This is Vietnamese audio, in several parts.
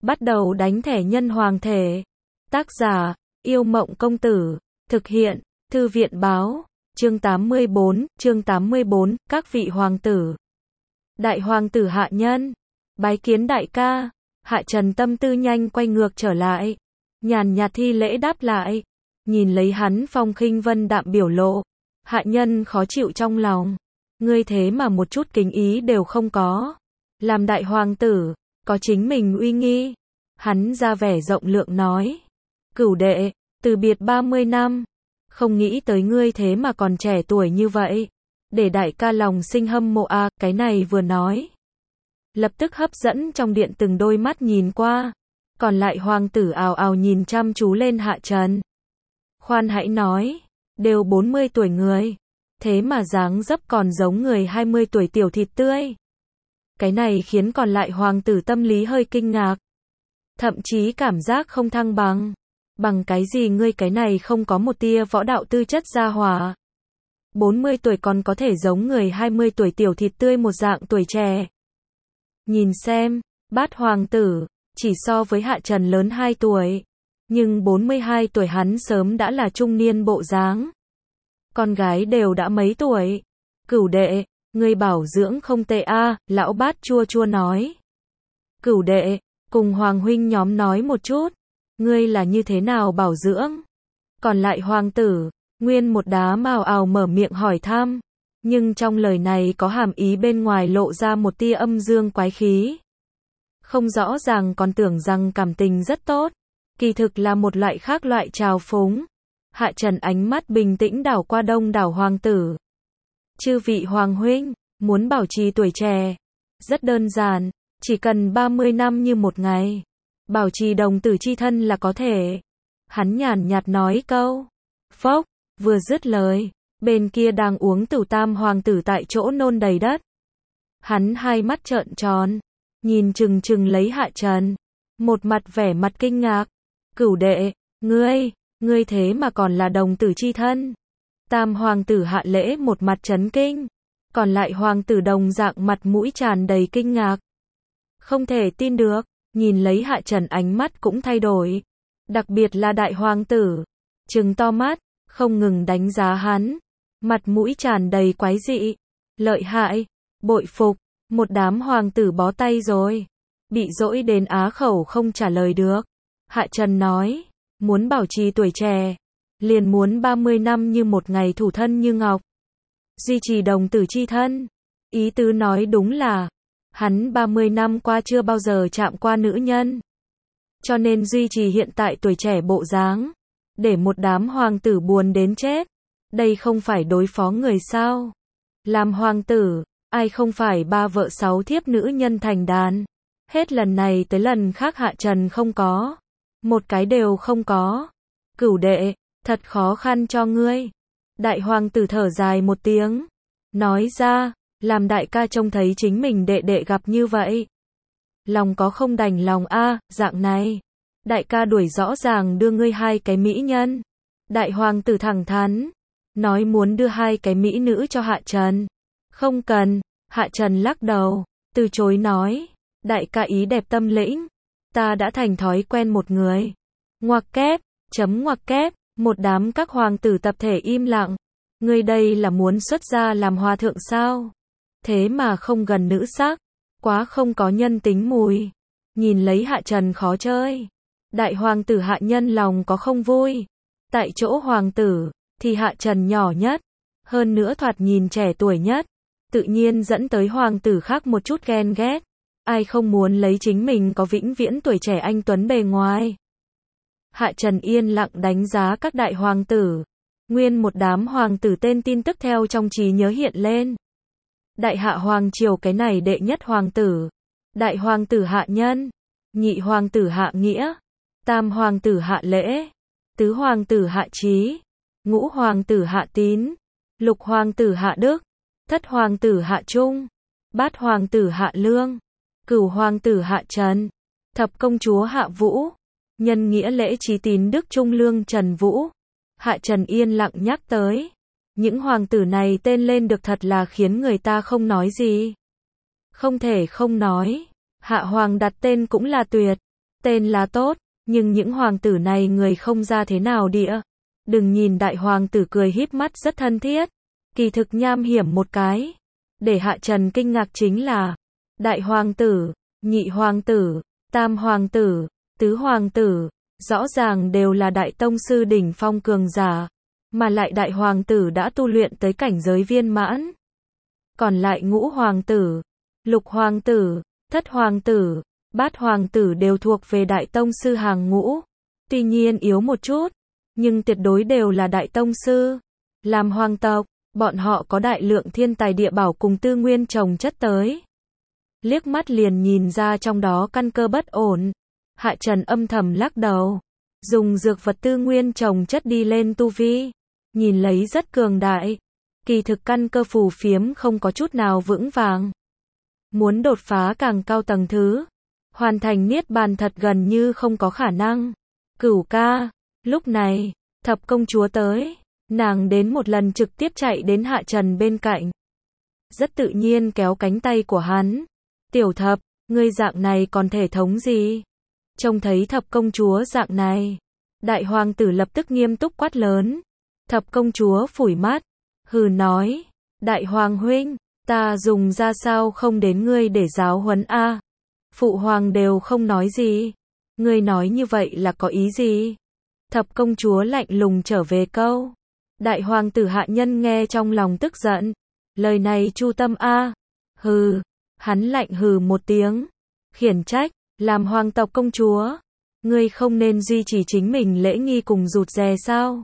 bắt đầu đánh thẻ nhân hoàng thể. Tác giả, Yêu Mộng Công Tử. Thực hiện, Thư viện Báo. Chương 84, các vị hoàng tử. Đại hoàng tử Hạ Nhân. Bái kiến đại ca. Hạ Trần tâm tư nhanh quay ngược trở lại. Nhàn nhạt thi lễ đáp lại. Nhìn lấy hắn phong khinh vân đạm biểu lộ. Hạ Nhân khó chịu trong lòng. Ngươi thế mà một chút kính ý đều không có. Làm đại hoàng tử, có chính mình uy nghi. Hắn ra vẻ rộng lượng nói. Cửu đệ, từ biệt 30 năm. Không nghĩ tới ngươi thế mà còn trẻ tuổi như vậy. Để đại ca lòng sinh hâm mộ à, cái này vừa nói. Lập tức hấp dẫn trong điện từng đôi mắt nhìn qua. Còn lại hoàng tử ào ào nhìn chăm chú lên Hạ Trần. Khoan hãy nói, đều 40 tuổi người. Thế mà dáng dấp còn giống người 20 tuổi tiểu thịt tươi. Cái này khiến còn lại hoàng tử tâm lý hơi kinh ngạc. Thậm chí cảm giác không thăng bằng. Bằng cái gì ngươi cái này không có một tia võ đạo tư chất gia hỏa. 40 tuổi còn có thể giống người 20 tuổi tiểu thịt tươi một dạng tuổi trẻ. Nhìn xem, Bát hoàng tử, chỉ so với Hạ Trần lớn 2 tuổi. Nhưng 42 tuổi hắn sớm đã là trung niên bộ dáng. Con gái đều đã mấy tuổi. Cửu đệ, ngươi bảo dưỡng không tệ a, lão Bát chua chua nói. Cửu đệ, cùng hoàng huynh nhóm nói một chút. Ngươi là như thế nào bảo dưỡng? Còn lại hoàng tử, nguyên một đám ào ào mở miệng hỏi thăm. Nhưng trong lời này có hàm ý bên ngoài lộ ra một tia âm dương quái khí. Không rõ ràng còn tưởng rằng cảm tình rất tốt. Kỳ thực là một loại khác loại trào phúng. Hạ Trần ánh mắt bình tĩnh đảo qua đông đảo hoàng tử. Chư vị hoàng huynh, muốn bảo trì tuổi trẻ. Rất đơn giản, chỉ cần 30 năm như một ngày. Bảo trì đồng tử chi thân là có thể. Hắn nhàn nhạt nói câu. Phốc, vừa dứt lời. Bên kia đang uống tử tam hoàng tử tại chỗ nôn đầy đất. Hắn hai mắt trợn tròn. Nhìn chừng chừng lấy Hạ Trần. Một mặt vẻ mặt kinh ngạc. Cửu đệ, ngươi thế mà còn là đồng tử chi thân. Tam hoàng tử Hạ Lễ một mặt chấn kinh. Còn lại hoàng tử đồng dạng mặt mũi tràn đầy kinh ngạc. Không thể tin được, nhìn lấy Hạ Trần ánh mắt cũng thay đổi. Đặc biệt là đại hoàng tử. Trừng to mắt, không ngừng đánh giá hắn. Mặt mũi tràn đầy quái dị. Lợi hại, bội phục, một đám hoàng tử bó tay rồi. Bị dỗi đến á khẩu không trả lời được. Hạ Trần nói, muốn bảo trì tuổi trẻ, liền muốn 30 năm như một ngày thủ thân như ngọc. Duy trì đồng tử chi thân. Ý tứ nói đúng là, hắn 30 năm qua chưa bao giờ chạm qua nữ nhân. Cho nên duy trì hiện tại tuổi trẻ bộ dáng. Để một đám hoàng tử buồn đến chết. Đây không phải đối phó người sao. Làm hoàng tử, ai không phải 3 vợ 6 thiếp nữ nhân thành đàn. Hết lần này tới lần khác Hạ Trần không có. Một cái đều không có. Cửu đệ, thật khó khăn cho ngươi. Đại hoàng tử thở dài một tiếng. Nói ra, làm đại ca trông thấy chính mình đệ đệ gặp như vậy. Lòng có không đành lòng a, dạng này. Đại ca đuổi rõ ràng đưa ngươi 2 cái mỹ nhân. Đại hoàng tử thẳng thắn. Nói muốn đưa 2 cái mỹ nữ cho Hạ Trần. Không cần, Hạ Trần lắc đầu. Từ chối nói. Đại ca ý đẹp tâm lĩnh. Ta đã thành thói quen một người. Ngoặc kép, ngoặc kép, một đám các hoàng tử tập thể im lặng. Ngươi đây là muốn xuất gia làm hòa thượng sao? Thế mà không gần nữ sắc. Quá không có nhân tính mùi. Nhìn lấy Hạ Trần khó chơi. Đại hoàng tử Hạ Nhân lòng có không vui. Tại chỗ hoàng tử, thì Hạ Trần nhỏ nhất. Hơn nữa thoạt nhìn trẻ tuổi nhất. Tự nhiên dẫn tới hoàng tử khác một chút ghen ghét. Ai không muốn lấy chính mình có vĩnh viễn tuổi trẻ anh tuấn bề ngoài. Hạ Trần yên lặng đánh giá các đại hoàng tử. Nguyên một đám hoàng tử tên tin tức theo trong trí nhớ hiện lên. Đại Hạ hoàng triều cái này đệ nhất hoàng tử. Đại hoàng tử Hạ Nhân. Nhị hoàng tử Hạ Nghĩa. Tam hoàng tử Hạ Lễ. Tứ hoàng tử Hạ Trí. Ngũ hoàng tử Hạ Tín. Lục hoàng tử Hạ Đức. Thất hoàng tử Hạ Trung. Bát hoàng tử Hạ Lương. Cửu hoàng tử Hạ Trần. Thập công chúa Hạ Vũ. Nhân nghĩa lễ trí tín đức trung lương Trần Vũ. Hạ Trần yên lặng nhắc tới. Những hoàng tử này tên lên được thật là khiến người ta không nói gì. Không thể không nói. Hạ hoàng đặt tên cũng là tuyệt. Tên là tốt, nhưng những hoàng tử này người không ra thế nào địa. Đừng nhìn đại hoàng tử cười híp mắt rất thân thiết, kỳ thực nham hiểm một cái. Để Hạ Trần kinh ngạc chính là, đại hoàng tử, nhị hoàng tử, tam hoàng tử, tứ hoàng tử, rõ ràng đều là đại tông sư đỉnh phong cường giả, mà lại đại hoàng tử đã tu luyện tới cảnh giới viên mãn. Còn lại ngũ hoàng tử, lục hoàng tử, thất hoàng tử, bát hoàng tử đều thuộc về đại tông sư hàng ngũ. Tuy nhiên yếu một chút, nhưng tuyệt đối đều là đại tông sư. Làm hoàng tộc, bọn họ có đại lượng thiên tài địa bảo cùng tư nguyên trồng chất tới. Liếc mắt liền nhìn ra trong đó căn cơ bất ổn. Hạ Trần âm thầm lắc đầu, dùng dược vật tư nguyên trồng chất đi lên tu vi, nhìn lấy rất cường đại. Kỳ thực căn cơ phù phiếm không có chút nào vững vàng. Muốn đột phá càng cao tầng thứ, hoàn thành niết bàn thật gần như không có khả năng. Cửu ca, lúc này, thập công chúa tới, nàng đến một lần trực tiếp chạy đến Hạ Trần bên cạnh. Rất tự nhiên kéo cánh tay của hắn. Tiểu thập, ngươi dạng này còn thể thống gì? Trông thấy thập công chúa dạng này, đại hoàng tử lập tức nghiêm túc quát lớn. Thập công chúa phủi mắt, hừ nói, đại hoàng huynh, ta dùng ra sao không đến ngươi để giáo huấn a? Phụ hoàng đều không nói gì, ngươi nói như vậy là có ý gì? Thập công chúa lạnh lùng trở về câu. Đại hoàng tử Hạ Nhân nghe trong lòng tức giận, lời này chu tâm a. Hừ, hắn lạnh hừ một tiếng, khiển trách, làm hoàng tộc công chúa, ngươi không nên duy trì chính mình lễ nghi cùng rụt rè sao?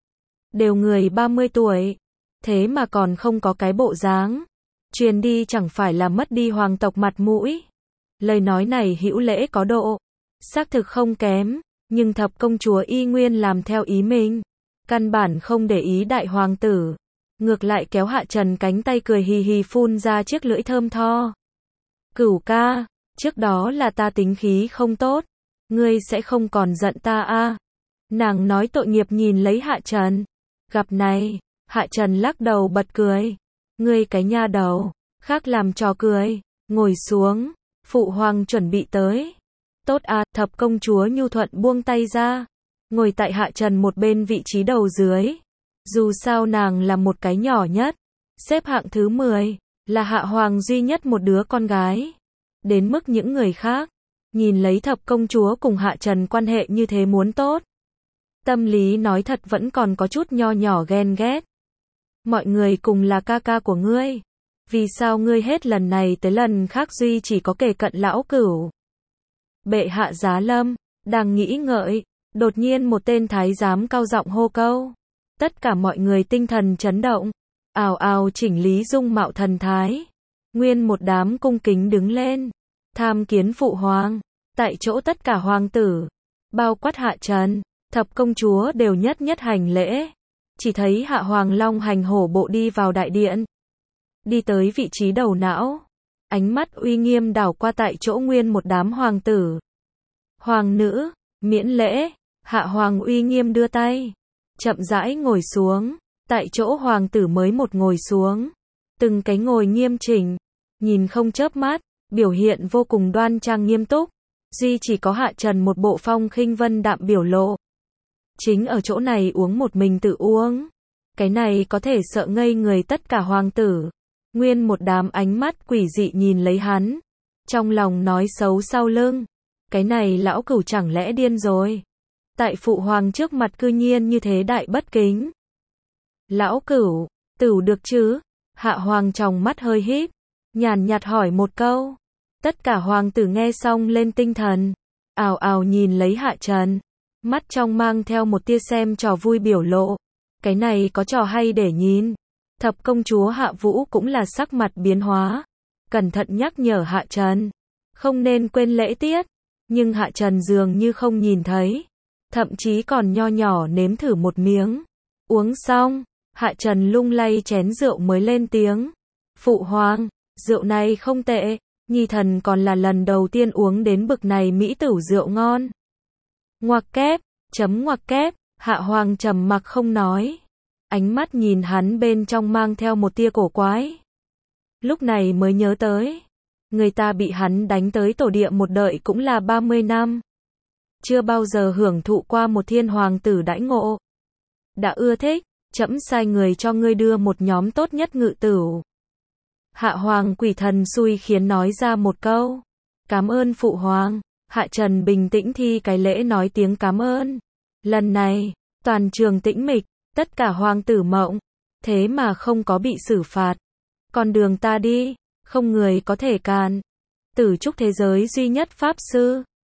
Đều người 30 tuổi, thế mà còn không có cái bộ dáng, truyền đi chẳng phải là mất đi hoàng tộc mặt mũi. Lời nói này hữu lễ có độ, xác thực không kém, nhưng thập công chúa y nguyên làm theo ý mình, căn bản không để ý đại hoàng tử, ngược lại kéo Hạ Trần cánh tay cười hì hì phun ra chiếc lưỡi thơm tho. Cửu ca, trước đó là ta tính khí không tốt, ngươi sẽ không còn giận ta a? Nàng nói tội nghiệp nhìn lấy Hạ Trần. Gặp này, Hạ Trần lắc đầu bật cười. Ngươi cái nha đầu, khác làm trò cười, ngồi xuống, phụ hoàng chuẩn bị tới. Tốt a, thập công chúa nhu thuận buông tay ra, ngồi tại Hạ Trần một bên vị trí đầu dưới. Dù sao nàng là một cái nhỏ nhất, xếp hạng thứ 10, là Hạ Hoàng duy nhất một đứa con gái. Đến mức những người khác, nhìn lấy thập công chúa cùng Hạ Trần quan hệ như thế muốn tốt. Tâm lý nói thật vẫn còn có chút nho nhỏ ghen ghét. Mọi người cùng là ca ca của ngươi, vì sao ngươi hết lần này tới lần khác duy chỉ có kề cận lão cửu? Bệ hạ giá lâm, đang nghĩ ngợi, đột nhiên một tên thái giám cao giọng hô câu. Tất cả mọi người tinh thần chấn động, ào ào chỉnh lý dung mạo thần thái. Nguyên một đám cung kính đứng lên, tham kiến phụ hoàng. Tại chỗ tất cả hoàng tử, bao quát Hạ Trần, thập công chúa đều nhất nhất hành lễ. Chỉ thấy Hạ Hoàng long hành hổ bộ đi vào đại điện, đi tới vị trí đầu não, ánh mắt uy nghiêm đảo qua tại chỗ nguyên một đám hoàng tử. Hoàng nữ, miễn lễ. Hạ Hoàng uy nghiêm đưa tay, chậm rãi ngồi xuống. Tại chỗ hoàng tử mới một ngồi xuống, từng cái ngồi nghiêm chỉnh, nhìn không chớp mắt, biểu hiện vô cùng đoan trang nghiêm túc. Duy chỉ có Hạ Trần một bộ phong khinh vân đạm biểu lộ. Chính ở chỗ này uống một mình tự uống. Cái này có thể sợ ngây người tất cả hoàng tử. Nguyên một đám ánh mắt quỷ dị nhìn lấy hắn, trong lòng nói xấu sau lưng. Cái này lão cửu chẳng lẽ điên rồi? Tại phụ hoàng trước mặt cư nhiên như thế đại bất kính. Lão cửu, tửu được chứ? Hạ Hoàng tròng mắt hơi híp, nhàn nhạt hỏi một câu. Tất cả hoàng tử nghe xong lên tinh thần, ào ào nhìn lấy Hạ Trần, mắt trong mang theo một tia xem trò vui biểu lộ. Cái này có trò hay để nhìn. Thập công chúa Hạ Vũ cũng là sắc mặt biến hóa, cẩn thận nhắc nhở Hạ Trần, không nên quên lễ tiết. Nhưng Hạ Trần dường như không nhìn thấy, thậm chí còn nho nhỏ nếm thử một miếng. Uống xong, Hạ Trần lung lay chén rượu mới lên tiếng. Phụ hoàng, rượu này không tệ, nhi thần còn là lần đầu tiên uống đến bực này mỹ tửu rượu ngon. Ngoặc kép, ngoặc kép, Hạ Hoàng trầm mặc không nói. Ánh mắt nhìn hắn bên trong mang theo một tia cổ quái. Lúc này mới nhớ tới, người ta bị hắn đánh tới tổ địa một đợi cũng là 30 năm. chưa bao giờ hưởng thụ qua một thiên hoàng tử đãi ngộ. Đã ưa thích, trẫm sai người cho ngươi đưa một nhóm tốt nhất ngự tửu. Hạ hoàng quỷ thần xui khiến nói ra một câu. Cảm ơn phụ hoàng. Hạ Trần bình tĩnh thi cái lễ nói tiếng cảm ơn. Lần này, toàn trường tĩnh mịch, tất cả hoàng tử mộng. Thế mà không có bị xử phạt. Con đường ta đi, không người có thể cản. Tử trúc thế giới duy nhất pháp sư.